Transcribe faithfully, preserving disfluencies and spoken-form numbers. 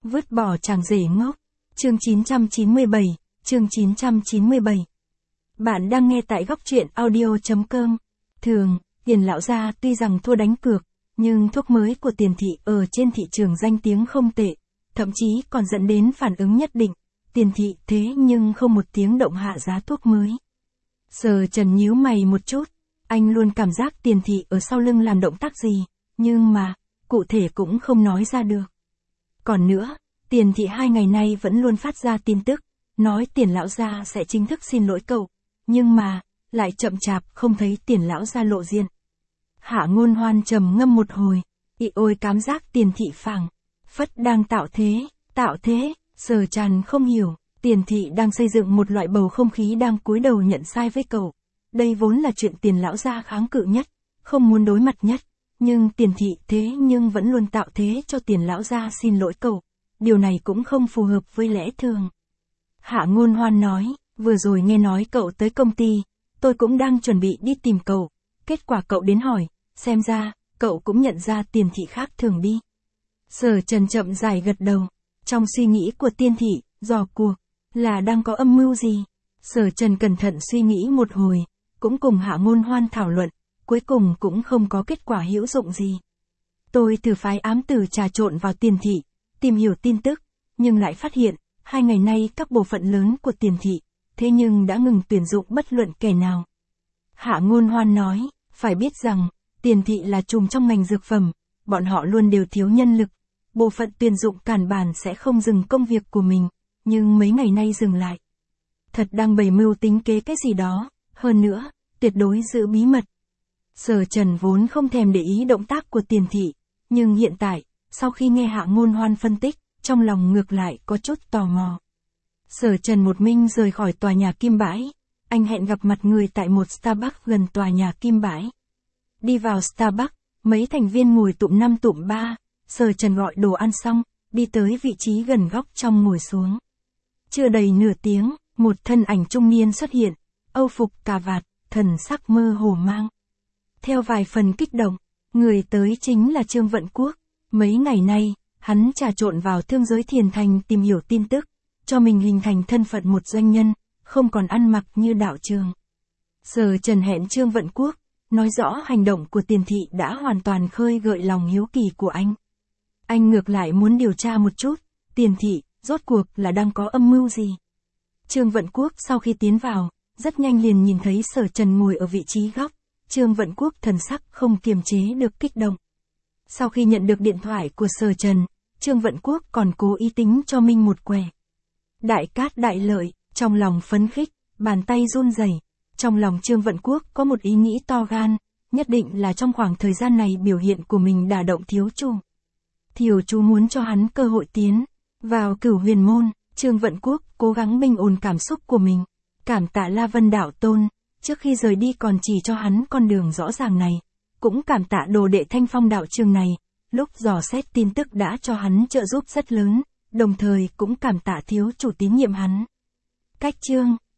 Vứt bỏ chàng rể ngốc. Chương chín trăm chín mươi bảy, chương chín trăm chín mươi bảy. Bạn đang nghe tại góc truyện audio chấm com. Thường, Tiền lão gia tuy rằng thua đánh cược, nhưng thuốc mới của Tiền thị ở trên thị trường danh tiếng không tệ, thậm chí còn dẫn đến phản ứng nhất định. Tiền thị thế nhưng không một tiếng động hạ giá thuốc mới. Sở Trần nhíu mày một chút, anh luôn cảm giác Tiền thị ở sau lưng làm động tác gì, nhưng mà, cụ thể cũng không nói ra được. Còn nữa, Tiền thị hai ngày nay vẫn luôn phát ra tin tức, nói Tiền lão gia sẽ chính thức xin lỗi cậu, nhưng mà, lại chậm chạp không thấy Tiền lão gia lộ diện. Hạ Ngôn Hoan trầm ngâm một hồi, ị ôi cảm giác Tiền thị phảng phất đang tạo thế, tạo thế, Sở Trần không hiểu, Tiền thị đang xây dựng một loại bầu không khí đang cúi đầu nhận sai với cậu. Đây vốn là chuyện Tiền lão gia kháng cự nhất, không muốn đối mặt nhất, nhưng Tiền thị thế nhưng vẫn luôn tạo thế cho Tiền lão gia xin lỗi cậu. Điều này cũng không phù hợp với lẽ thường. Hạ Ngôn Hoan nói, vừa rồi nghe nói cậu tới công ty, tôi cũng đang chuẩn bị đi tìm cậu, kết quả cậu đến hỏi, xem ra, cậu cũng nhận ra Tiền thị khác thường đi. Sở Trần chậm rãi gật đầu, trong suy nghĩ của Tiền thị, dò cuộc, là đang có âm mưu gì? Sở Trần cẩn thận suy nghĩ một hồi, cũng cùng Hạ Ngôn Hoan thảo luận, cuối cùng cũng không có kết quả hữu dụng gì. Tôi thử phái ám tử trà trộn vào Tiền thị, tìm hiểu tin tức, nhưng lại phát hiện, hai ngày nay các bộ phận lớn của Tiền thị, thế nhưng đã ngừng tuyển dụng bất luận kẻ nào. Hạ Ngôn Hoan nói, phải biết rằng, Tiền thị là trùm trong ngành dược phẩm, bọn họ luôn đều thiếu nhân lực, bộ phận tuyển dụng cản bản sẽ không dừng công việc của mình, nhưng mấy ngày nay dừng lại. Thật đang bày mưu tính kế cái gì đó, hơn nữa, tuyệt đối giữ bí mật. Sở Trần vốn không thèm để ý động tác của Tiền thị, nhưng hiện tại, sau khi nghe Hạ Ngôn Hoan phân tích, trong lòng ngược lại có chút tò mò. Sở Trần một mình rời khỏi tòa nhà Kim Bãi, anh hẹn gặp mặt người tại một Starbucks gần tòa nhà Kim Bãi. Đi vào Starbucks, mấy thành viên ngồi tụm năm tụm ba, Sở Trần gọi đồ ăn xong, đi tới vị trí gần góc trong ngồi xuống. Chưa đầy nửa tiếng, một thân ảnh trung niên xuất hiện, âu phục cà vạt, thần sắc mơ hồ mang. Theo vài phần kích động, người tới chính là Trương Vận Quốc. Mấy ngày nay, hắn trà trộn vào thương giới Thiền Thành tìm hiểu tin tức, cho mình hình thành thân phận một doanh nhân, không còn ăn mặc như đạo trường. Sở Trần hẹn Trương Vận Quốc, nói rõ hành động của Tiền thị đã hoàn toàn khơi gợi lòng hiếu kỳ của anh. Anh ngược lại muốn điều tra một chút, Tiền thị, rốt cuộc là đang có âm mưu gì? Trương Vận Quốc sau khi tiến vào, rất nhanh liền nhìn thấy Sở Trần ngồi ở vị trí góc, Trương Vận Quốc thần sắc không kiềm chế được kích động. Sau khi nhận được điện thoại của Sở Trần, Trương Vận Quốc còn cố ý tính cho mình một què. Đại cát đại lợi, trong lòng phấn khích, bàn tay run rẩy. Trong lòng Trương Vận Quốc có một ý nghĩ to gan, nhất định là trong khoảng thời gian này biểu hiện của mình đả động thiếu chủ. Thiếu chủ muốn cho hắn cơ hội tiến vào Cửu Huyền môn. Trương Vận Quốc cố gắng bình ổn cảm xúc của mình, cảm tạ La Vân đạo tôn, trước khi rời đi còn chỉ cho hắn con đường rõ ràng này. Cũng cảm tạ đồ đệ Thanh Phong đạo trường này, lúc dò xét tin tức đã cho hắn trợ giúp rất lớn, đồng thời cũng cảm tạ thiếu chủ tín nhiệm hắn. Cách chương